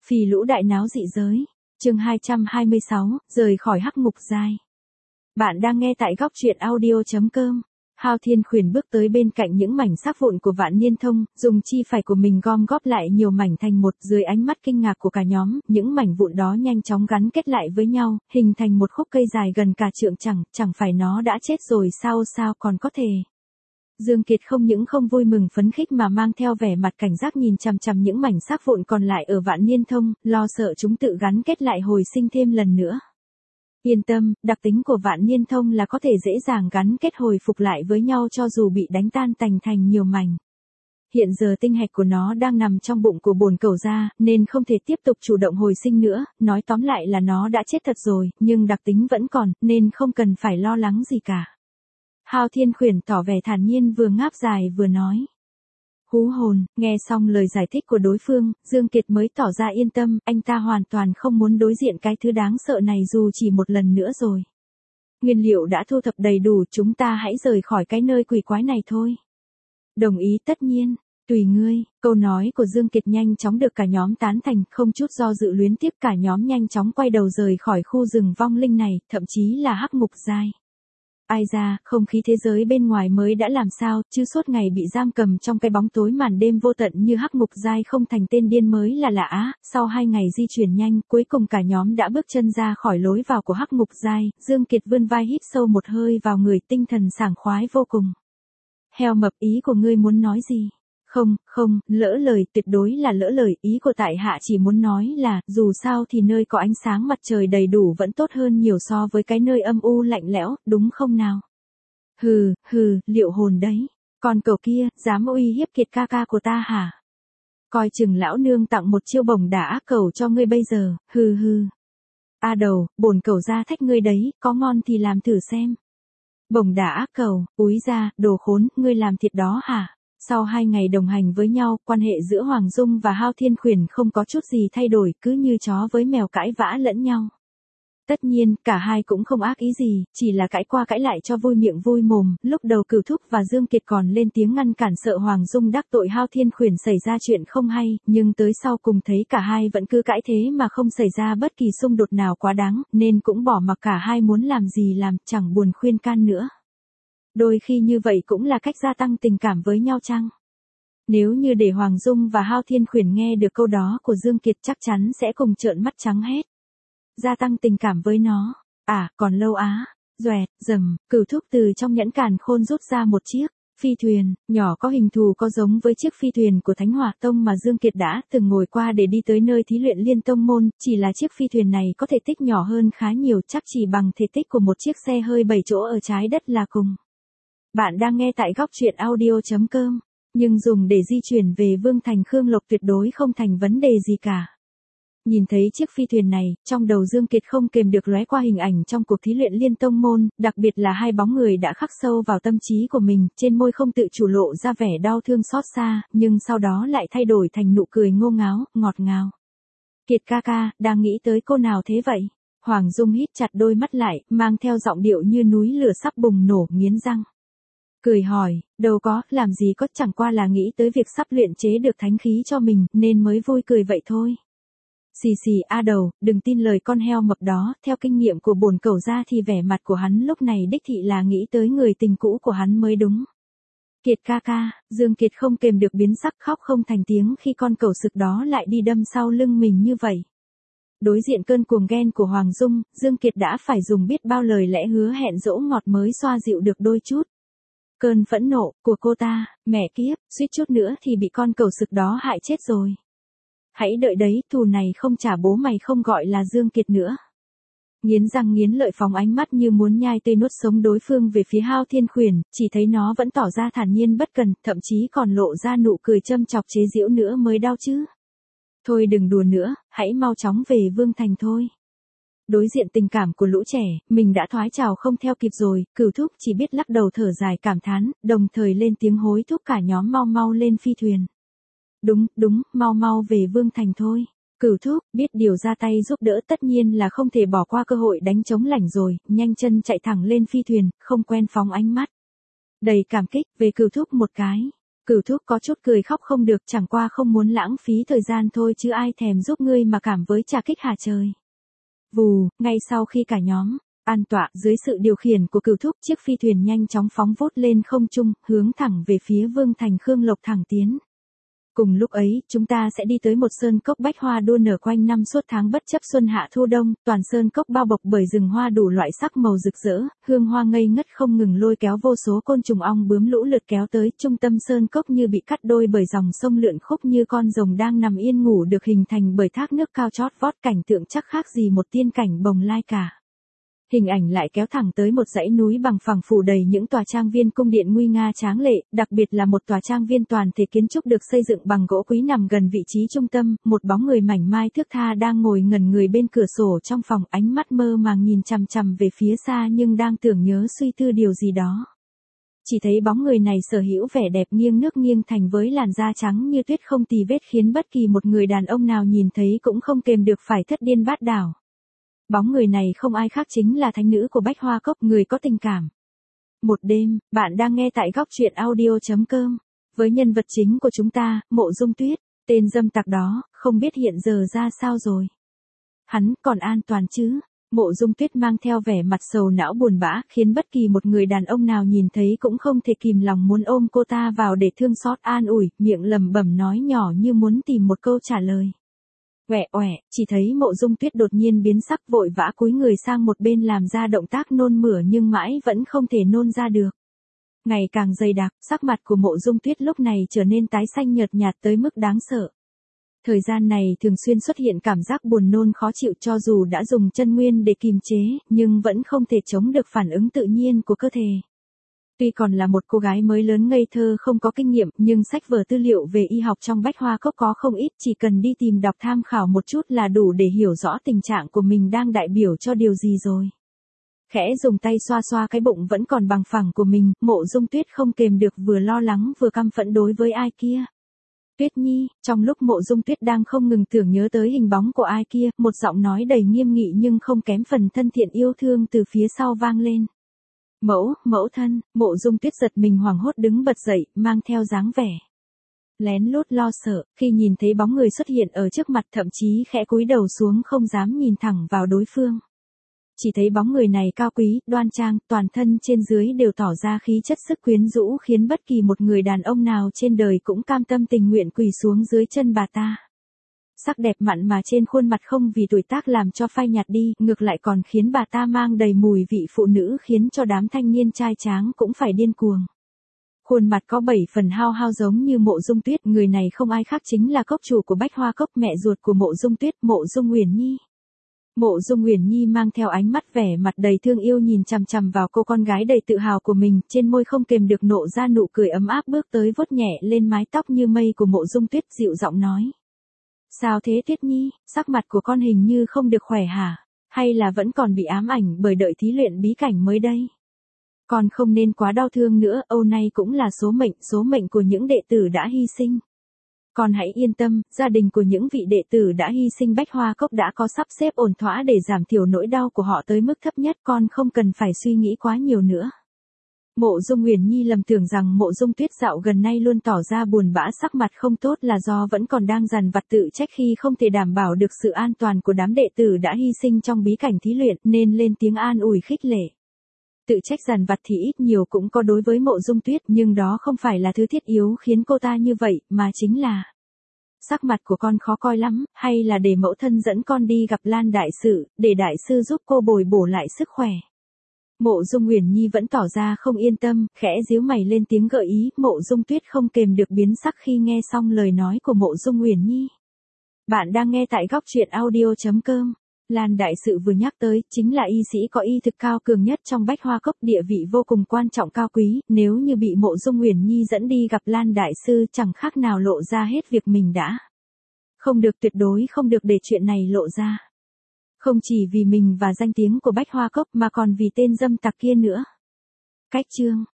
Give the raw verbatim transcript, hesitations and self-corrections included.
Phì lũ đại náo dị giới. Chương hai trăm hai mươi sáu, rời khỏi hắc ngục giai. Bạn đang nghe tại góc truyện audio chấm com. Hao Thiên Khuyển bước tới bên cạnh những mảnh xác vụn của Vạn Niên Thông, dùng chi phải của mình gom góp lại nhiều mảnh thành một. Dưới ánh mắt kinh ngạc của cả nhóm, những mảnh vụn đó nhanh chóng gắn kết lại với nhau, hình thành một khúc cây dài gần cả trượng. Chẳng, chẳng phải nó đã chết rồi sao sao còn có thể. Dương Kiệt không những không vui mừng phấn khích mà mang theo vẻ mặt cảnh giác nhìn chằm chằm những mảnh xác vụn còn lại ở Vạn Niên Thông, lo sợ chúng tự gắn kết lại hồi sinh thêm lần nữa. Yên tâm, đặc tính của Vạn Niên Thông là có thể dễ dàng gắn kết hồi phục lại với nhau cho dù bị đánh tan tành thành nhiều mảnh. Hiện giờ tinh hạch của nó đang nằm trong bụng của bồn cầu gia, nên không thể tiếp tục chủ động hồi sinh nữa, nói tóm lại là nó đã chết thật rồi, nhưng đặc tính vẫn còn, nên không cần phải lo lắng gì cả. Hao Thiên Khuyển tỏ vẻ thản nhiên vừa ngáp dài vừa nói. Hú hồn, nghe xong lời giải thích của đối phương, Dương Kiệt mới tỏ ra yên tâm, anh ta hoàn toàn không muốn đối diện cái thứ đáng sợ này dù chỉ một lần nữa rồi. Nguyên liệu đã thu thập đầy đủ, chúng ta hãy rời khỏi cái nơi quỷ quái này thôi. Đồng ý tất nhiên, tùy ngươi. Câu nói của Dương Kiệt nhanh chóng được cả nhóm tán thành, không chút do dự luyến tiếc cả nhóm nhanh chóng quay đầu rời khỏi khu rừng vong linh này, thậm chí là hắc ngục giai. Ai ra, không khí thế giới bên ngoài mới đã làm sao, chứ suốt ngày bị giam cầm trong cái bóng tối màn đêm vô tận như hắc ngục giai không thành tên điên mới là lạ á. Sau hai ngày di chuyển nhanh, cuối cùng cả nhóm đã bước chân ra khỏi lối vào của hắc ngục giai. Dương Kiệt vươn vai hít sâu một hơi vào người, tinh thần sảng khoái vô cùng. Heo mập, ý của ngươi muốn nói gì? Không, không, lỡ lời, tuyệt đối là lỡ lời, ý của tại hạ chỉ muốn nói là, dù sao thì nơi có ánh sáng mặt trời đầy đủ vẫn tốt hơn nhiều so với cái nơi âm u lạnh lẽo, đúng không nào? Hừ, hừ, liệu hồn đấy, con cậu kia, dám uy hiếp Kiệt ca ca của ta hả? Coi chừng lão nương tặng một chiêu bổng đả ác cầu cho ngươi bây giờ, hừ hừ. A đầu, bổn cẩu ra thách ngươi đấy, có ngon thì làm thử xem. Bổng đả ác cầu, úi ra, đồ khốn, ngươi làm thiệt đó hả? Sau hai ngày đồng hành với nhau, quan hệ giữa Hoàng Dung và Hao Thiên Khuyển không có chút gì thay đổi, cứ như chó với mèo cãi vã lẫn nhau. Tất nhiên, cả hai cũng không ác ý gì, chỉ là cãi qua cãi lại cho vui miệng vui mồm. Lúc đầu Cửu Thúc và Dương Kiệt còn lên tiếng ngăn cản sợ Hoàng Dung đắc tội Hao Thiên Khuyển xảy ra chuyện không hay, nhưng tới sau cùng thấy cả hai vẫn cứ cãi thế mà không xảy ra bất kỳ xung đột nào quá đáng, nên cũng bỏ mặc cả hai muốn làm gì làm, chẳng buồn khuyên can nữa. Đôi khi như vậy cũng là cách gia tăng tình cảm với nhau chăng? Nếu như để Hoàng Dung và Hao Thiên Khuyển nghe được câu đó của Dương Kiệt chắc chắn sẽ cùng trợn mắt trắng hết. Gia tăng tình cảm với nó? À, còn lâu á. Doẹt, rầm, Cửu Thúc từ trong nhẫn càn khôn rút ra một chiếc phi thuyền, nhỏ có hình thù có giống với chiếc phi thuyền của Thánh Hỏa Tông mà Dương Kiệt đã từng ngồi qua để đi tới nơi thí luyện Liên Tông môn, chỉ là chiếc phi thuyền này có thể tích nhỏ hơn khá nhiều, chắc chỉ bằng thể tích của một chiếc xe hơi bảy chỗ ở trái đất là cùng. Bạn đang nghe tại góc truyện audio chấm com, nhưng dùng để di chuyển về Vương Thành Khương Lộc tuyệt đối không thành vấn đề gì cả. Nhìn thấy chiếc phi thuyền này, trong đầu Dương Kiệt không kềm được lóe qua hình ảnh trong cuộc thí luyện Liên Tông môn, đặc biệt là hai bóng người đã khắc sâu vào tâm trí của mình, trên môi không tự chủ lộ ra vẻ đau thương xót xa, nhưng sau đó lại thay đổi thành nụ cười ngô ngáo, ngọt ngào. Kiệt ca ca, đang nghĩ tới cô nào thế vậy? Hoàng Dung hít chặt đôi mắt lại, mang theo giọng điệu như núi lửa sắp bùng nổ, nghiến răng. Cười hỏi, đâu có, làm gì có, chẳng qua là nghĩ tới việc sắp luyện chế được thánh khí cho mình, nên mới vui cười vậy thôi. Xì xì a đầu, đừng tin lời con heo mập đó, theo kinh nghiệm của bổn cẩu gia thì vẻ mặt của hắn lúc này đích thị là nghĩ tới người tình cũ của hắn mới đúng. Kiệt ca ca, Dương Kiệt không kềm được biến sắc khóc không thành tiếng khi con cẩu sực đó lại đi đâm sau lưng mình như vậy. Đối diện cơn cuồng ghen của Hoàng Dung, Dương Kiệt đã phải dùng biết bao lời lẽ hứa hẹn dỗ ngọt mới xoa dịu được đôi chút. Cơn phẫn nộ của cô ta, mẹ kiếp, suýt chút nữa thì bị con cẩu sực đó hại chết rồi. Hãy đợi đấy, thù này không trả bố mày không gọi là Dương Kiệt nữa. Nghiến răng nghiến lợi phóng ánh mắt như muốn nhai tươi nuốt sống đối phương về phía Hao Thiên Khuyển, chỉ thấy nó vẫn tỏ ra thản nhiên bất cần, thậm chí còn lộ ra nụ cười châm chọc chế giễu nữa mới đau chứ. Thôi đừng đùa nữa, hãy mau chóng về Vương Thành thôi. Đối diện tình cảm của lũ trẻ, mình đã thoái trào không theo kịp rồi, Cửu Thúc chỉ biết lắc đầu thở dài cảm thán, đồng thời lên tiếng hối thúc cả nhóm mau mau lên phi thuyền. Đúng, đúng, mau mau về Vương Thành thôi. Cửu Thúc, biết điều ra tay giúp đỡ tất nhiên là không thể bỏ qua cơ hội đánh trống lảnh rồi, nhanh chân chạy thẳng lên phi thuyền, không quen phóng ánh mắt đầy cảm kích về Cửu Thúc một cái. Cửu thúc có chút cười khóc không được, chẳng qua không muốn lãng phí thời gian thôi chứ ai thèm giúp ngươi mà cảm với trà kích hả trời. Vù, ngay sau khi cả nhóm an tọa dưới sự điều khiển của Cửu thúc, chiếc phi thuyền nhanh chóng phóng vút lên không trung, hướng thẳng về phía Vương thành Khương Lộc thẳng tiến. Cùng lúc ấy, chúng ta sẽ đi tới một sơn cốc bách hoa đua nở quanh năm suốt tháng bất chấp xuân hạ thu đông, toàn sơn cốc bao bọc bởi rừng hoa đủ loại sắc màu rực rỡ, hương hoa ngây ngất không ngừng lôi kéo vô số côn trùng ong bướm lũ lượt kéo tới, trung tâm sơn cốc như bị cắt đôi bởi dòng sông lượn khúc như con rồng đang nằm yên ngủ được hình thành bởi thác nước cao chót vót, cảnh tượng chắc khác gì một tiên cảnh bồng lai cả. Hình ảnh lại kéo thẳng tới một dãy núi bằng phẳng phủ đầy những tòa trang viên cung điện nguy nga tráng lệ, đặc biệt là một tòa trang viên toàn thể kiến trúc được xây dựng bằng gỗ quý nằm gần vị trí trung tâm, một bóng người mảnh mai thướt tha đang ngồi ngẩn người bên cửa sổ trong phòng, ánh mắt mơ màng nhìn chằm chằm về phía xa nhưng đang tưởng nhớ suy tư điều gì đó. Chỉ thấy bóng người này sở hữu vẻ đẹp nghiêng nước nghiêng thành với làn da trắng như tuyết không tì vết khiến bất kỳ một người đàn ông nào nhìn thấy cũng không kềm được phải thất điên bát đảo. Bóng người này không ai khác chính là thánh nữ của Bách Hoa Cốc, người có tình cảm. Một đêm, bạn đang nghe tại góc truyện audio chấm com. Với nhân vật chính của chúng ta, Mộ Dung Tuyết, tên dâm tặc đó, không biết hiện giờ ra sao rồi. Hắn còn an toàn chứ? Mộ Dung Tuyết mang theo vẻ mặt sầu não buồn bã, khiến bất kỳ một người đàn ông nào nhìn thấy cũng không thể kìm lòng muốn ôm cô ta vào để thương xót an ủi, miệng lẩm bẩm nói nhỏ như muốn tìm một câu trả lời. Oẻ oẻ, chỉ thấy Mộ Dung Tuyết đột nhiên biến sắc, vội vã cúi người sang một bên làm ra động tác nôn mửa nhưng mãi vẫn không thể nôn ra được. Ngày càng dày đặc, sắc mặt của Mộ Dung Tuyết lúc này trở nên tái xanh nhợt nhạt tới mức đáng sợ. Thời gian này thường xuyên xuất hiện cảm giác buồn nôn khó chịu, cho dù đã dùng chân nguyên để kiềm chế, nhưng vẫn không thể chống được phản ứng tự nhiên của cơ thể. Tuy còn là một cô gái mới lớn ngây thơ không có kinh nghiệm, nhưng sách vở tư liệu về y học trong Bách Hoa Cốc có không ít, chỉ cần đi tìm đọc tham khảo một chút là đủ để hiểu rõ tình trạng của mình đang đại biểu cho điều gì rồi. Khẽ dùng tay xoa xoa cái bụng vẫn còn bằng phẳng của mình, Mộ Dung Tuyết không kềm được vừa lo lắng vừa căm phẫn đối với ai kia. Tuyết Nhi, trong lúc Mộ Dung Tuyết đang không ngừng tưởng nhớ tới hình bóng của ai kia, một giọng nói đầy nghiêm nghị nhưng không kém phần thân thiện yêu thương từ phía sau vang lên. Mẫu, mẫu thân. Mộ Dung Tuyết giật mình hoảng hốt đứng bật dậy, mang theo dáng vẻ lén lút lo sợ, khi nhìn thấy bóng người xuất hiện ở trước mặt, thậm chí khẽ cúi đầu xuống không dám nhìn thẳng vào đối phương. Chỉ thấy bóng người này cao quý, đoan trang, toàn thân trên dưới đều tỏ ra khí chất sức quyến rũ khiến bất kỳ một người đàn ông nào trên đời cũng cam tâm tình nguyện quỳ xuống dưới chân bà ta. Sắc đẹp mặn mà trên khuôn mặt không vì tuổi tác làm cho phai nhạt đi, ngược lại còn khiến bà ta mang đầy mùi vị phụ nữ, khiến cho đám thanh niên trai tráng cũng phải điên cuồng. Khuôn mặt có bảy phần hao hao giống như Mộ Dung Tuyết, người này không ai khác chính là cốc chủ của Bách Hoa Cốc, mẹ ruột của Mộ Dung Tuyết, Mộ Dung Uyển Nhi. Mộ Dung Uyển Nhi mang theo ánh mắt vẻ mặt đầy thương yêu nhìn chằm chằm vào cô con gái đầy tự hào của mình, trên môi không kềm được nộ ra nụ cười ấm áp, bước tới vuốt nhẹ lên mái tóc như mây của Mộ Dung Tuyết, dịu giọng nói. Sao thế Tuyết Nhi, sắc mặt của con hình như không được khỏe hả? Hay là vẫn còn bị ám ảnh bởi đợi thí luyện bí cảnh mới đây? Con không nên quá đau thương nữa, âu nay cũng là số mệnh, số mệnh của những đệ tử đã hy sinh. Con hãy yên tâm, gia đình của những vị đệ tử đã hy sinh Bách Hoa Cốc đã có sắp xếp ổn thỏa để giảm thiểu nỗi đau của họ tới mức thấp nhất, con không cần phải suy nghĩ quá nhiều nữa. Mộ Dung Uyển Nhi lầm tưởng rằng Mộ Dung Tuyết dạo gần nay luôn tỏ ra buồn bã, sắc mặt không tốt là do vẫn còn đang dằn vặt tự trách khi không thể đảm bảo được sự an toàn của đám đệ tử đã hy sinh trong bí cảnh thí luyện, nên lên tiếng an ủi khích lệ. Tự trách dằn vặt thì ít nhiều cũng có đối với Mộ Dung Tuyết, nhưng đó không phải là thứ thiết yếu khiến cô ta như vậy, mà chính là sắc mặt của con khó coi lắm, hay là để mẫu thân dẫn con đi gặp Lan đại sư, để đại sư giúp cô bồi bổ lại sức khỏe. Mộ Dung Uyển Nhi vẫn tỏ ra không yên tâm, khẽ díu mày lên tiếng gợi ý, Mộ Dung Tuyết không kềm được biến sắc khi nghe xong lời nói của Mộ Dung Uyển Nhi. Bạn đang nghe tại góc truyện audio chấm com. Lan đại sự vừa nhắc tới, chính là y sĩ có y thực cao cường nhất trong Bách Hoa Cốc, địa vị vô cùng quan trọng cao quý, nếu như bị Mộ Dung Uyển Nhi dẫn đi gặp Lan đại sư chẳng khác nào lộ ra hết việc mình đã. Không được, tuyệt đối không được để chuyện này lộ ra. Không chỉ vì mình và danh tiếng của Bách Hoa Cốc mà còn vì tên dâm tặc kia nữa. Cách chương